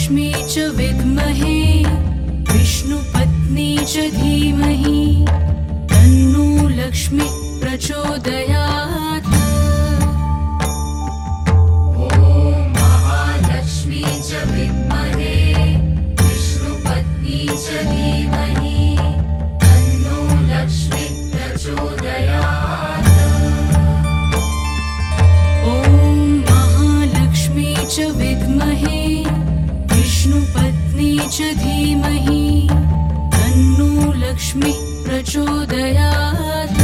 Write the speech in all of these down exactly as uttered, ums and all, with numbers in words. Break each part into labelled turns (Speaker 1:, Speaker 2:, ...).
Speaker 1: महालक्ष्मी च विद्महे विष्णुपत्नी च धीमहि तन्नो लक्ष्मी प्रचोदयात्। ॐ महालक्ष्मी च विद्महे विष्णुपत्नी च धीमहि तन्नो लक्ष्मी प्रचोदयात्। ॐ महालक्ष्मी च विद्महे विष्णुपत्नी च धीमहि तन्नो लक्ष्मी प्रचोदयात्।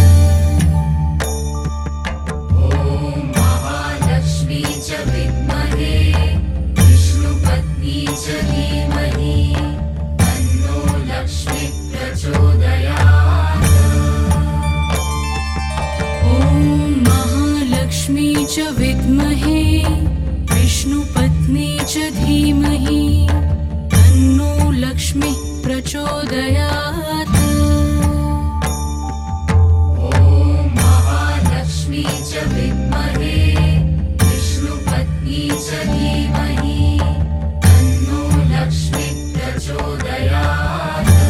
Speaker 1: ॐ महालक्ष्मी च विद्महे विष्णुपत्नी च धीमहि तन्नो लक्ष्मी प्रचोदयात्। ॐ महालक्ष्मी च विद्महे विष्णुपत्नी च धीमहि तन्नो लक्ष्मी प्रचोदयात्। ॐ महालक्ष्मी च विद्महे विष्णुपत्नी च धीमहि तन्नो लक्ष्मी प्रचोदयात्।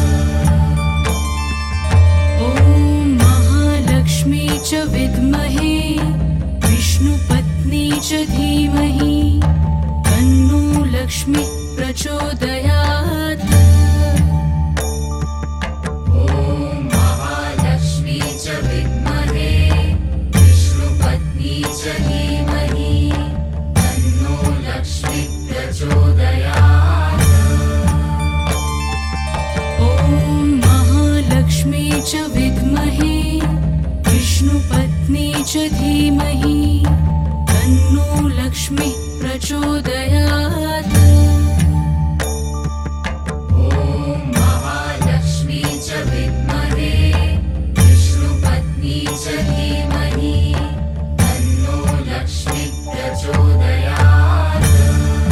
Speaker 1: ॐ महालक्ष्मी च विद्महे विष्णुपत्नी च धीमहि तन्नो लक्ष्मी प्रचोदयात्। ॐ महालक्ष्मी च विद्महे विष्णुपत्नी च धीमहि तन्नो लक्ष्मी प्रचोदयात्। ॐ महालक्ष्मी च विद्महे विष्णुपत्नी च धीमहि तन्नो लक्ष्मी प्रचोदयात्। ॐ महालक्ष्मी च विद्महे विष्णुपत्नी च धीमहि तन्नो लक्ष्मी प्रचोदयात्।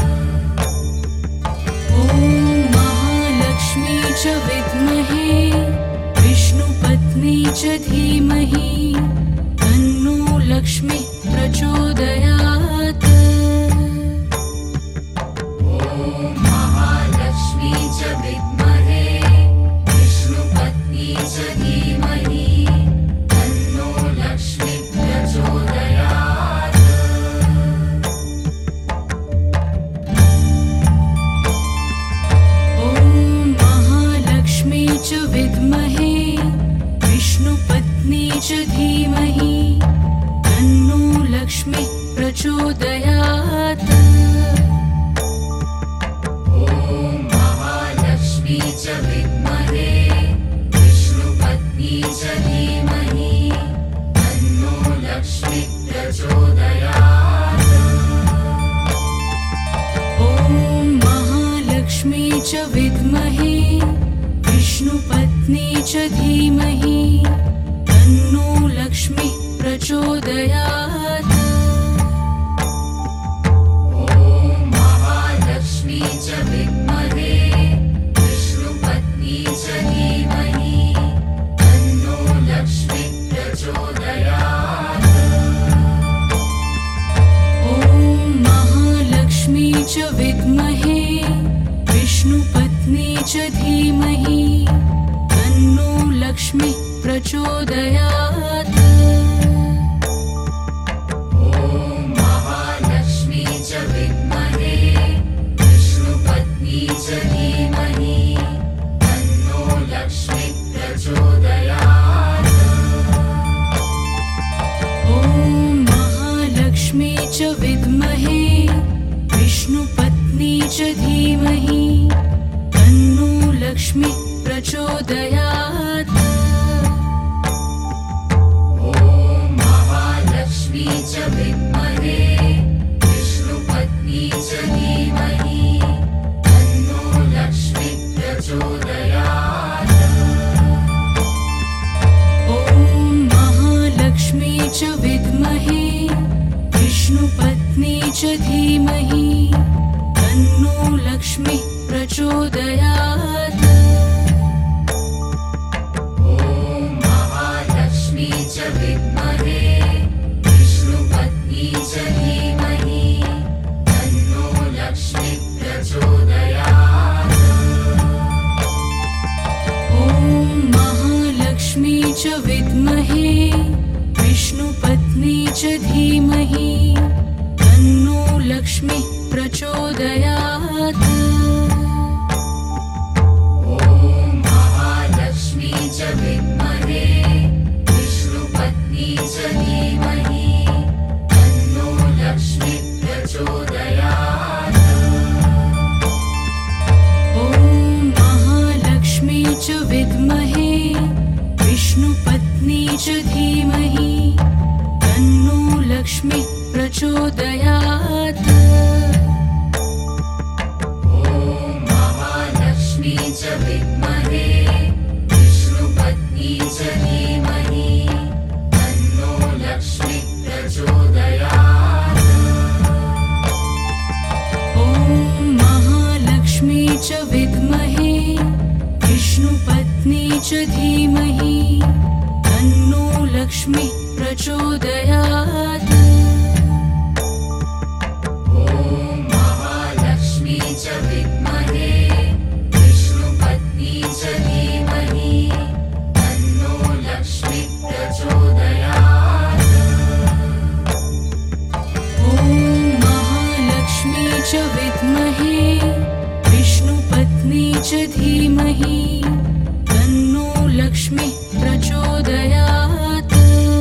Speaker 1: ॐ महालक्ष्मी च विद्महे विष्णुपत्नी च धीमहि तन्नो लक्ष्मी प्रचोदयात्। ॐ महालक्ष्मी च विद्महे विष्णुपत्नी च धीमहि तन्नो लक्ष्मी प्रचोदयात्। ॐ महालक्ष्मी च विद्महे विष्णुपत्नी च धीमहि तन्नो लक्ष्मी प्रचोदयात्। ॐ महालक्ष्मी च विद्महे विष्णुपत्नी च धीमहि तन्नो लक्ष्मी प्रचोदयात्। ॐ महालक्ष्मी च विद्महे विष्णुपत्नी च धीमहि तन्नो लक्ष्मी प्रचोदयात्। ॐ महालक्ष्मी च विद्महे विष्णुपत्नी च धीमहि तन्नो लक्ष्मी प्रचोदयात्। ॐ महालक्ष्मी च विद्महे विष्णुपत्नी च धीमहि तन्नो लक्ष्मी प्रचोदयात्। ॐ महालक्ष्मी च विद्महे विष्णुपत्नी च धीमहि तन्नो लक्ष्मी प्रचोदयात्। ॐ महालक्ष्मी च विद्महे विष्णुपत्नी च धीमहि तन्नो लक्ष्मी प्रचोदयात्। ॐ महालक्ष्मी च विद्महे विष्णुपत्नी च धीमहि तन्नो लक्ष्मी प्रचोदयात्। ॐ महालक्ष्मी च विद्महे विष्णुपत्नी च धीमहि तन्नो लक्ष्मी प्रचोदयात्। ॐ महालक्ष्मी च विद्महे विष्णुपत्नी च धीमहि तन्नो लक्ष्मी प्रचोदयात्। च धीमहि तन्नो लक्ष्मी प्रचोदयात्।
Speaker 2: ॐ महालक्ष्मी च विद्महे विष्णुपत्नी च धीमहि तन्नो लक्ष्मी प्रचोदयात्।
Speaker 1: ॐ महालक्ष्मी च विद्महे विष्णुपत्नी च धीमहि तन्नो लक्ष्मी प्रचोदयात्।
Speaker 2: ॐ महालक्ष्मी च विद्महे विष्णुपत्नी च धीमहि तन्नो लक्ष्मी प्रचोदयात्।
Speaker 1: ॐ महालक्ष्मी च विद्महे विष्णुपत्नी च धीमहि तन्नो लक्ष्मी प्रचोदयात्।
Speaker 2: ॐ महालक्ष्मी च विद्महे विष्णुपत्नी च धीमहि तन्नो लक्ष्मी प्रचोदयात्।
Speaker 1: ॐ महालक्ष्मी च विद्महे विष्णुपत्नी च धीमहि तन्नो लक्ष्मी प्रचोदयात्।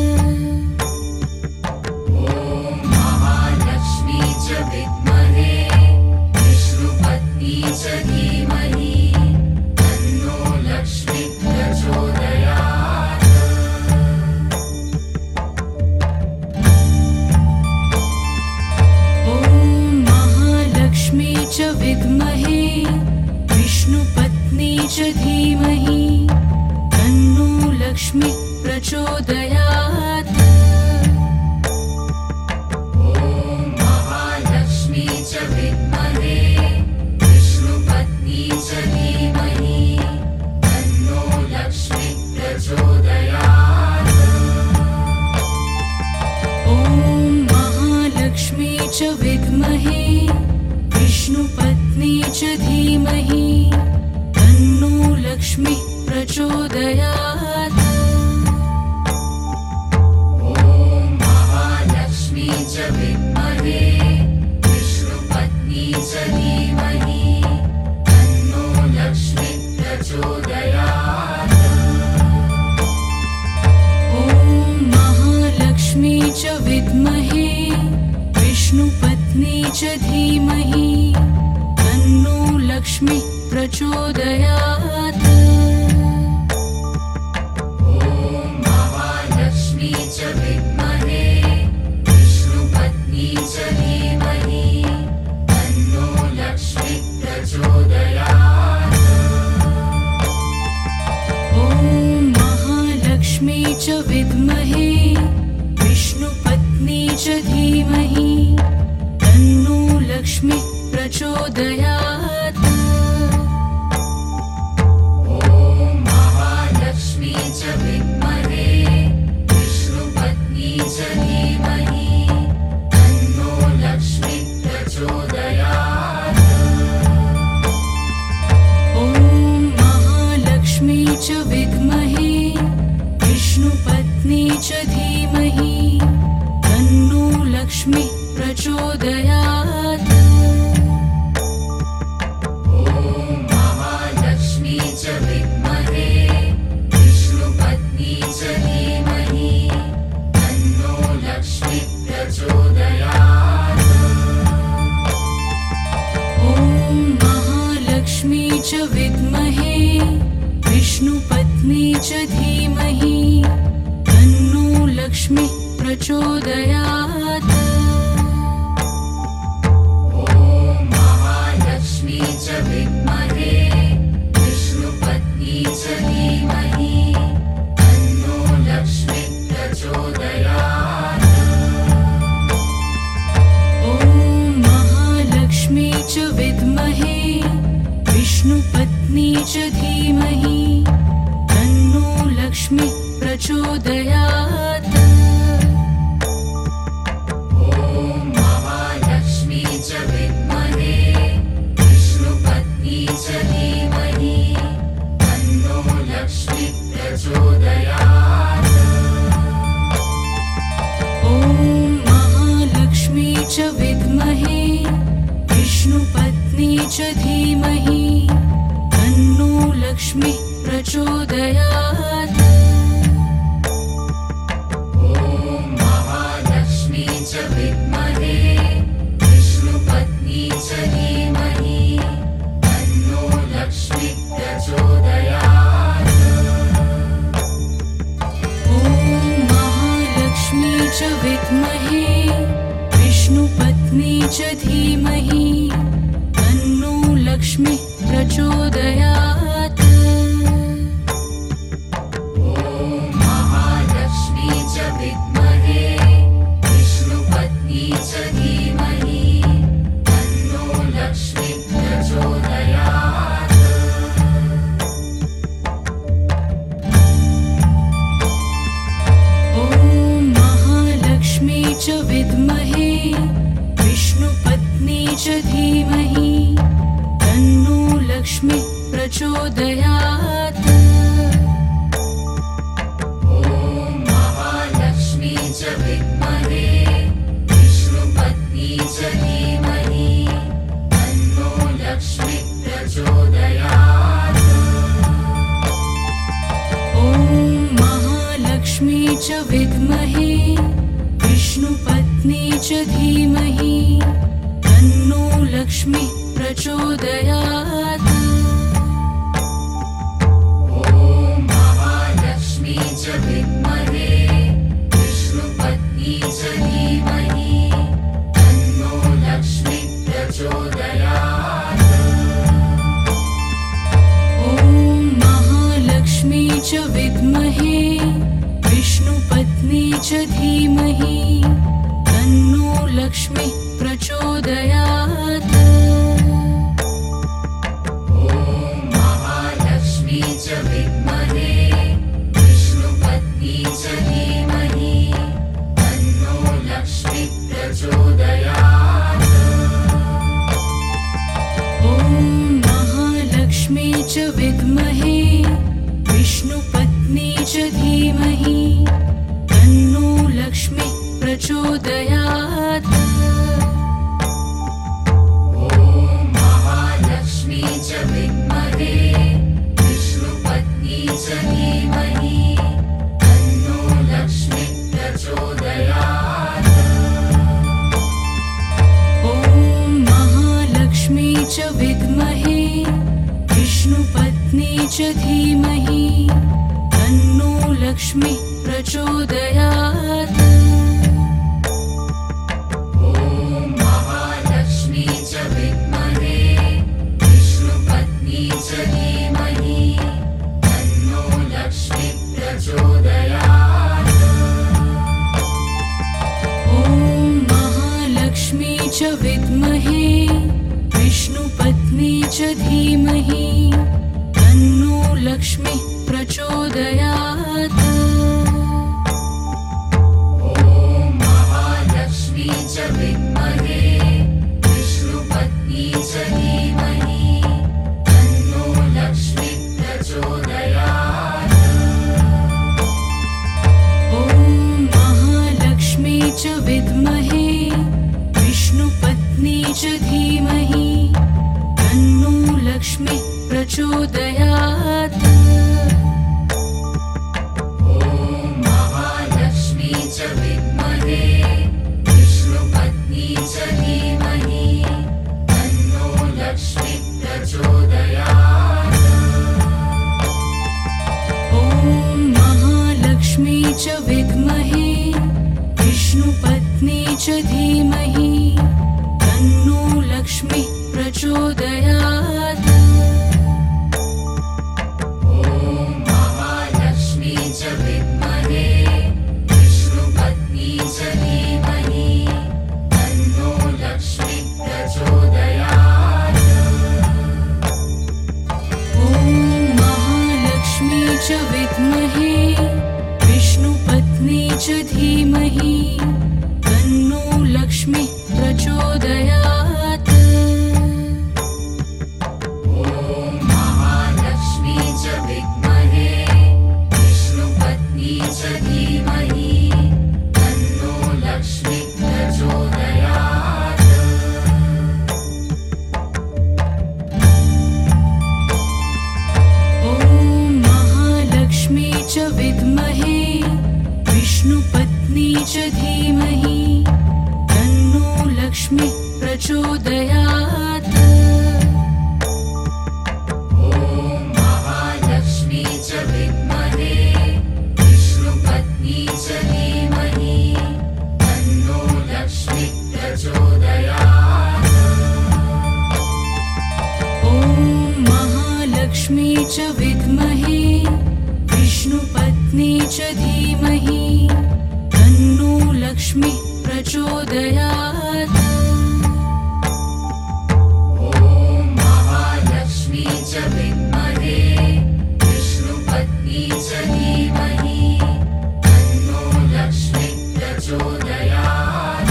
Speaker 2: ॐ महालक्ष्मी च विद्महे विष्णुपत्नी च धीमहि तन्नो लक्ष्मी प्रचोदयात्।
Speaker 1: ॐ महालक्ष्मी च विद्महे विष्णुपत्नी च धीमहि तन्नो लक्ष्मी प्रचोदयात्।
Speaker 2: ॐ महालक्ष्मी च विद्महे विष्णुपत्नी च धीमहि तन्नो लक्ष्मी प्रचोदयात्।
Speaker 1: ॐ महालक्ष्मी च विद्महे विष्णुपत्नी च धीमहि तन्नो लक्ष्मी प्रचोदयात्।
Speaker 2: ॐ महालक्ष्मी च विद्महे विष्णुपत्नी च धीमहि तन्नो लक्ष्मी प्रचोदयात्।
Speaker 1: ॐ महालक्ष्मी च विद्महे विष्णुपत्नी च धीमहि तन्नो लक्ष्मी प्रचोदयात्।
Speaker 2: ॐ महालक्ष्मी च विद्महे विष्णुपत्नी च धीमहि तन्नो लक्ष्मी प्रचोदयात्।
Speaker 1: ॐ महालक्ष्मी च विद्महे विष्णुपत्नी च धीमहि तन्नो लक्ष्मी प्रचोदयात्।
Speaker 2: ॐ महालक्ष्मी च विद्महे विष्णुपत्नी च धीमहि तन्नो लक्ष्मी प्रचोदयात्।
Speaker 1: ॐ महालक्ष्मी च विद्महे विष्णुपत्नी च धीमहि तन्नो लक्ष्मी प्रचोदयात्।
Speaker 2: ॐ महालक्ष्मी च विद्महे विष्णुपत्नी च धीमहि तन्नो लक्ष्मी प्रचोदयात्।
Speaker 1: ॐ महालक्ष्मी च विद्महे विष्णुपत्नी च धीमहि तन्नो लक्ष्मी प्रचोदयात्।
Speaker 2: ॐ महालक्ष्मी च विद्महे विष्णुपत्नी च धीमहि तन्नो लक्ष्मी प्रचोदयात्।
Speaker 1: ॐ महालक्ष्मी च विद्महे विष्णुपत्नी च धीमहि तन्नो लक्ष्मी प्रचोदयात्।
Speaker 2: ॐ महालक्ष्मी च विद्महे विष्णुपत्नी च धीमहि तन्नो लक्ष्मी प्रचोदयात्।
Speaker 1: ॐ च धीमहि तन्नो लक्ष्मीः प्रचोदयात्।
Speaker 2: ॐ महालक्ष्मी च विद्महे विष्णुपत्नी च धीमहि तन्नो लक्ष्मीः प्रचोदयात्।
Speaker 1: ॐ महालक्ष्मी च विद्महे विष्णुपत्नी च धीमहि तन्नो लक्ष्मीः प्रचोदयात्।
Speaker 2: ॐ महालक्ष्मी च विद्महे विष्णुपत्नी च धीमहि तन्नो लक्ष्मीः प्रचोदयात्।
Speaker 1: ॐ महालक्ष्मी च विद्महे विष्णुपत्नी च धीमहि तन्नो लक्ष्मीः प्रचोदयात्।
Speaker 2: ॐ महालक्ष्मी च विद्महे विष्णुपत्नी च धीमहि तन्नो लक्ष्मीः प्रचोदयात्।
Speaker 1: ॐ महालक्ष्मी च विद्महे विष्णुपत्नी च धीमहि तन्नो लक्ष्मीः प्रचोदयात्।
Speaker 2: ॐ महालक्ष्मी च विद्महे विष्णुपत्नी च धीमहि तन्नो लक्ष्मीः प्रचोदयात्।
Speaker 1: ॐ महालक्ष्मी च विद्महे विष्णुपत्नी च धीमहि तन्नो लक्ष्मीः प्रचोदयात्।
Speaker 2: ॐ महालक्ष्मी च विद्महे विष्णुपत्नी च धीमहि तन्नो लक्ष्मीः प्रचोदयात्।
Speaker 1: ॐ महालक्ष्मी च विद्महे विष्णुपत्नी च धीमहि तन्नो लक्ष्मीः प्रचोदयात्।
Speaker 2: ॐ महालक्ष्मी च विद्महे विष्णुपत्नी च धीमहि तन्नो लक्ष्मीः प्रचोदयात्।
Speaker 1: ॐ महालक्ष्मी च विद्महे विष्णुपत्नी च धीमहि तन्नो लक्ष्मीः प्रचोदयात्।
Speaker 2: ॐ महालक्ष्मी च विद्महे विष्णुपत्नी च धीमहि तन्नो लक्ष्मीः प्रचोदयात्।
Speaker 1: ॐ महालक्ष्मी च विद्महे विष्णुपत्नी च धीमहि तन्नो लक्ष्मीः प्रचोदयात्।
Speaker 2: ॐ महालक्ष्मी च विद्महे विष्णुपत्नी च धीमहि तन्नो लक्ष्मीः प्रचोदयात्।
Speaker 1: ॐ महालक्ष्मी च विद्महे विष्णुपत्नी च धीमहि तन्नो लक्ष्मीः प्रचोदयात्।
Speaker 2: ॐ महालक्ष्मी च विद्महे विष्णुपत्नी च धीमहि तन्नो लक्ष्मीः प्रचोदयात्।
Speaker 1: ॐ महालक्ष्मी च विद्महे विष्णुपत्नी च धीमहि तन्नो लक्ष्मीः प्रचोदयात्।
Speaker 2: ॐ महालक्ष्मी च विद्महे विष्णुपत्नी च धीमहि तन्नो लक्ष्मीः प्रचोदयात्।
Speaker 1: ॐ महालक्ष्मी च विद्महे विष्णुपत्नी च धीमहि तन्नो लक्ष्मीः प्रचोदयात्।
Speaker 2: ॐ महालक्ष्मी च विद्महे विष्णुपत्नी च धीमहि तन्नो लक्ष्मीः प्रचोदयात्। ॐ
Speaker 1: विष्णुपत्नी च धीमहि तन्नो लक्ष्मी प्रचोदयात्।
Speaker 2: ॐ महालक्ष्मी च विद्महे विष्णुपत्नी च धीमहि तन्नो लक्ष्मी प्रचोदयात्।
Speaker 1: ॐ महालक्ष्मी च विद्महे विष्णुपत्नी च धीमहि तन्नो लक्ष्मी प्रचोदयात्।
Speaker 2: ॐ महालक्ष्मी च विद्महे विष्णुपत्नी च धीमहि तन्नो लक्ष्मी प्रचोदयात्।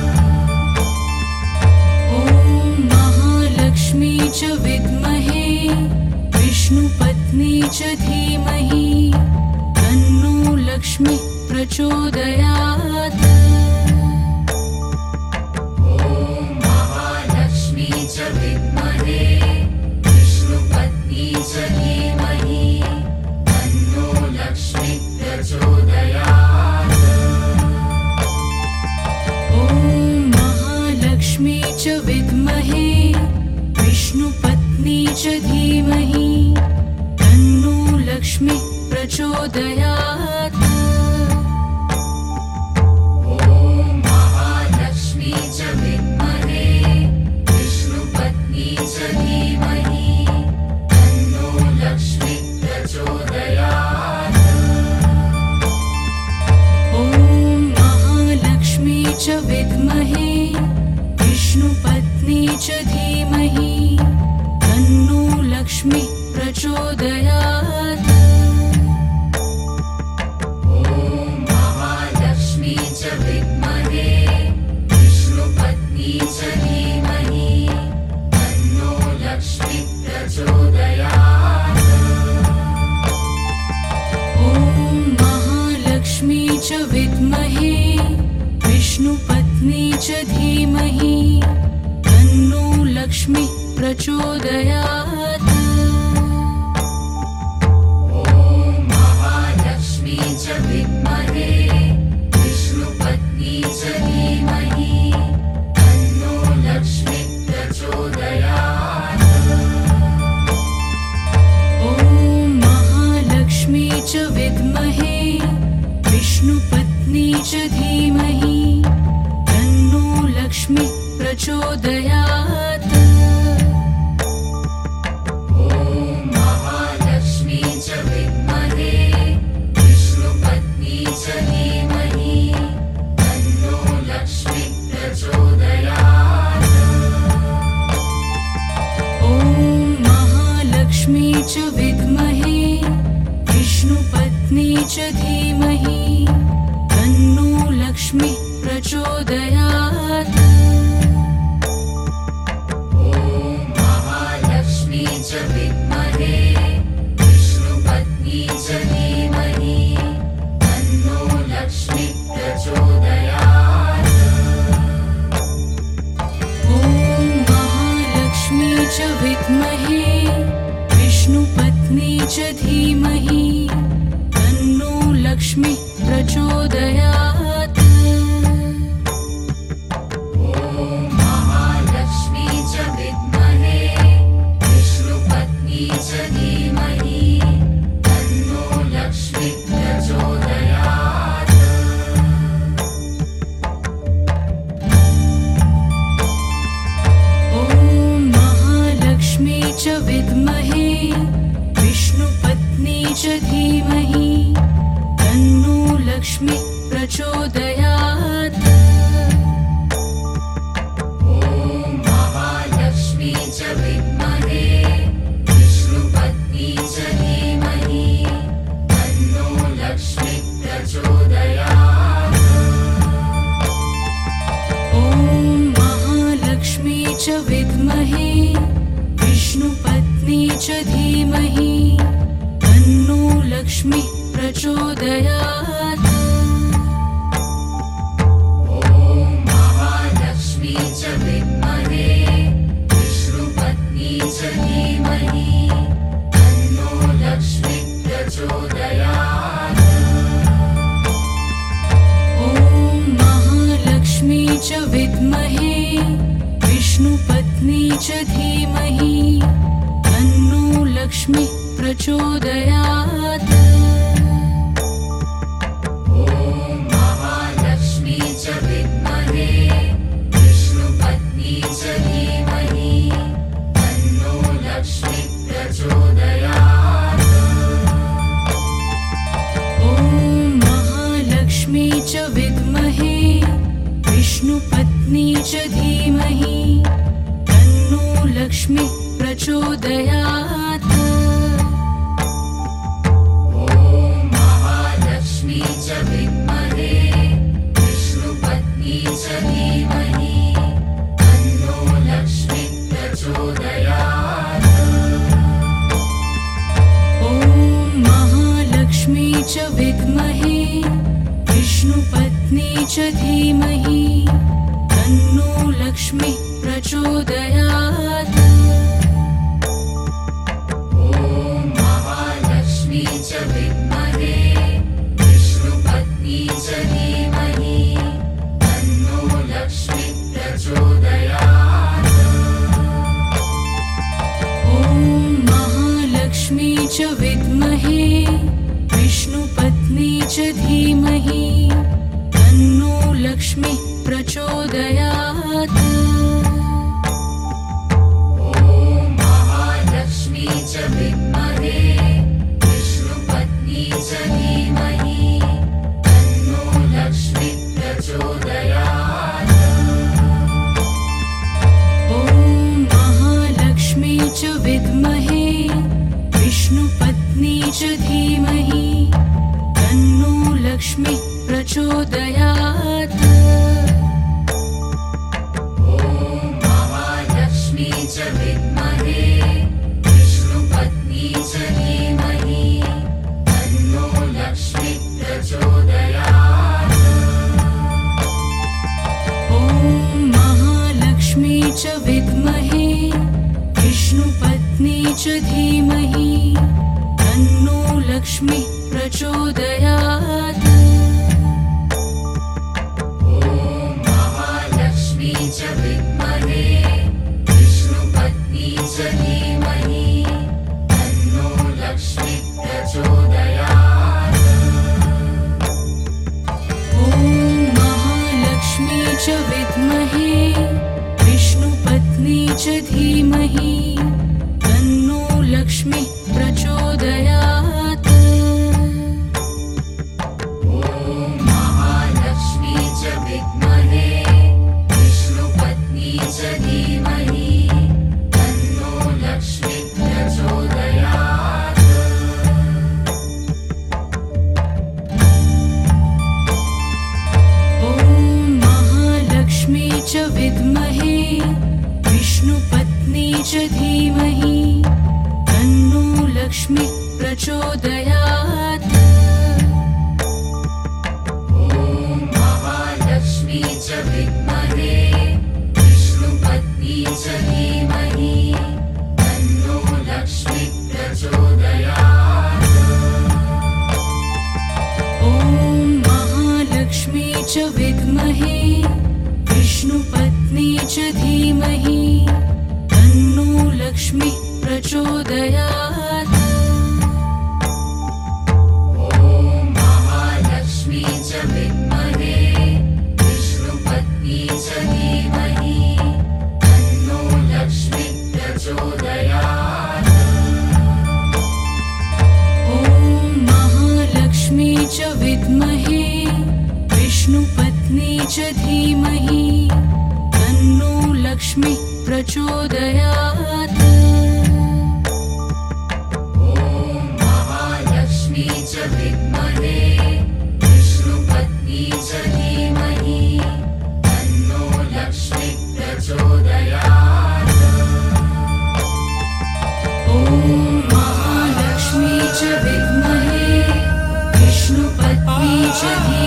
Speaker 1: ॐ महालक्ष्मी च विद्महे विष्णुपत्नी च धीमहि तन्नो लक्ष्मी प्रचोदयात्।
Speaker 2: ॐ महालक्ष्मी च विद्महे विष्णुपत्नी च धीमहि तन्नो लक्ष्मी प्रचोदयात्।
Speaker 1: ॐ महालक्ष्मी च विद्महे विष्णुपत्नी च धीमहि तन्नो लक्ष्मी प्रचोदयात्।
Speaker 2: ॐ महालक्ष्मी च विद्महे विष्णुपत्नी च धीमहि तन्नो लक्ष्मी प्रचोदयात्।
Speaker 1: ॐ महालक्ष्मी च विद्महे विष्णुपत्नी च धीमहि तन्नो लक्ष्मी प्रचोदयात्।
Speaker 2: ॐ महालक्ष्मी च विद्महे विष्णुपत्नी च धीमहि तन्नो लक्ष्मी प्रचोदयात्।
Speaker 1: ॐ महालक्ष्मी च विद्महे विष्णुपत्नी च धीमहि तन्नो लक्ष्मी प्रचोदयात्।
Speaker 2: ॐ महालक्ष्मी च विद्महे विष्णुपत्नी च धीमहि तन्नो लक्ष्मी प्रचोदयात्।
Speaker 1: ॐ महालक्ष्मी च विद्महे विष्णुपत्नी च धीमहि तन्नो लक्ष्मी प्रचोदयात्।
Speaker 2: ॐ महालक्ष्मी च विद्महे विष्णुपत्नी च धीमहि तन्नो लक्ष्मी प्रचोदयात्।
Speaker 1: ॐ महालक्ष्मी च विद्महे विष्णुपत्नी च धीमहि तन्नो लक्ष्मी प्रचोदयात्।
Speaker 2: ॐ महालक्ष्मी च विद्महे विष्णुपत्नी च धीमहि तन्नो लक्ष्मी प्रचोदयात्।
Speaker 1: ॐ महालक्ष्मी च विद्महे विष्णुपत्नी च धीमहि तन्नो लक्ष्मी प्रचोदयात्।
Speaker 2: ॐ महालक्ष्मी च विद्महे विष्णुपत्नी च धीमहि तन्नो लक्ष्मी प्रचोदयात्।
Speaker 1: ॐ महालक्ष्मी च विद्महे विष्णुपत्नी च धीमहि तन्नो लक्ष्मी प्रचोदयात्।
Speaker 2: ॐ महालक्ष्मी च विद्महे विष्णुपत्नी च धीमहि तन्नो लक्ष्मी प्रचोदयात्।
Speaker 1: ॐ महालक्ष्मी च विद्महे विष्णुपत्नी च धीमहि तन्नो लक्ष्मी प्रचोदयात्।
Speaker 2: ॐ महालक्ष्मी च विद्महे विष्णुपत्नी च धीमहि तन्नो लक्ष्मी प्रचोदयात्।
Speaker 1: विष्णुपत्नी च धीमहि तन्नो लक्ष्मीः प्रचोदयात्।
Speaker 2: ॐ महालक्ष्मी च विद्महे विष्णुपत्नी च धीमहि तन्नो लक्ष्मीः प्रचोदयात्।
Speaker 1: ॐ महालक्ष्मी च विद्महे विष्णुपत्नी च धीमहि तन्नो लक्ष्मीः प्रचोदयात्।
Speaker 2: ॐ महालक्ष्मी च विद्महे विष्णुपत्नी च धीमहि तन्नो लक्ष्मीः प्रचोदयात्।
Speaker 1: ॐ महालक्ष्मी च विद्महे विष्णुपत्नी च धीमहि तन्नो लक्ष्मीः प्रचोदयात्।
Speaker 2: ॐ महालक्ष्मी च विद्महे विष्णुपत्नी च धीमहि तन्नो लक्ष्मीः प्रचोदयात्।
Speaker 1: ॐ महालक्ष्मी च विद्महे विष्णुपत्नी च धीमहि तन्नो लक्ष्मीः प्रचोदयात्।
Speaker 2: ॐ महालक्ष्मी च विद्महे विष्णुपत्नी च धीमहि तन्नो लक्ष्मीः प्रचोदयात्।
Speaker 1: ॐ महालक्ष्मी च विद्महे विष्णुपत्नी च धीमहि तन्नो लक्ष्मीः प्रचोदयात्।
Speaker 2: ॐ महालक्ष्मी च विद्महे विष्णुपत्नी च धीमहि तन्नो लक्ष्मीः प्रचोदयात्।
Speaker 1: ॐ महालक्ष्मी च विद्महे विष्णुपत्नी च धीमहि तन्नो लक्ष्मीः प्रचोदयात्।
Speaker 2: ॐ महालक्ष्मी च विद्महे विष्णुपत्नी च धीमहि तन्नो लक्ष्मीः प्रचोदयात्।
Speaker 1: ॐ महालक्ष्मी च विद्महे विष्णुपत्नी च धीमहि तन्नो लक्ष्मीः प्रचोदयात्।
Speaker 2: ॐ महालक्ष्मी च विद्महे विष्णुपत्नी च धीमहि तन्नो लक्ष्मीः प्रचोदयात्।
Speaker 1: ॐ महालक्ष्मी च विद्महे विष्णुपत्नी च धीमहि तन्नो लक्ष्मीः प्रचोदयात्।
Speaker 2: ॐ महालक्ष्मी च विद्महे विष्णुपत्नी च धीमहि तन्नो लक्ष्मीः प्रचोदयात्।
Speaker 1: ॐ महालक्ष्मी च विद्महे विष्णुपत्नी च धीमहि तन्नो लक्ष्मीः प्रचोदयात्।
Speaker 2: ॐ महालक्ष्मी च विद्महे विष्णुपत्नी च धीमहि तन्नो लक्ष्मीः प्रचोदयात्।
Speaker 1: ॐ महालक्ष्मी च विद्महे विष्णुपत्नी च धीमहि तन्नो लक्ष्मीः प्रचोदयात्।
Speaker 2: ॐ महालक्ष्मी च विद्महे विष्णुपत्नी च धीमहि तन्नो लक्ष्मीः प्रचोदयात्।
Speaker 1: ॐ महालक्ष्मी च विद्महे विष्णुपत्नी च धीमहि